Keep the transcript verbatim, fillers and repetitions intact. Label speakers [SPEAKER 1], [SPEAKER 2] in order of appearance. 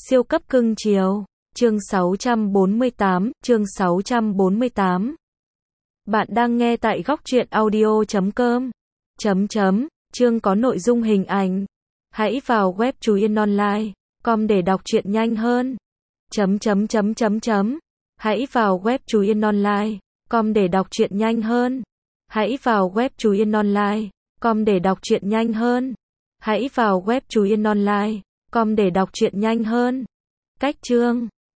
[SPEAKER 1] Siêu cấp cưng chiều. Chương sáu trăm bốn mươi tám, chương sáu trăm bốn mươi tám. Bạn đang nghe tại góc truyện audio chấm com. Chấm chấm, chương có nội dung hình ảnh. Hãy vào web chú yên online chấm com để đọc truyện nhanh hơn. Chấm chấm chấm chấm chấm. Hãy vào web chú yên online chấm com để đọc truyện nhanh hơn. Hãy vào web chú yên online chấm com để đọc truyện nhanh hơn. Hãy vào web chú yên online chấm com để đọc truyện nhanh hơn. Cách chương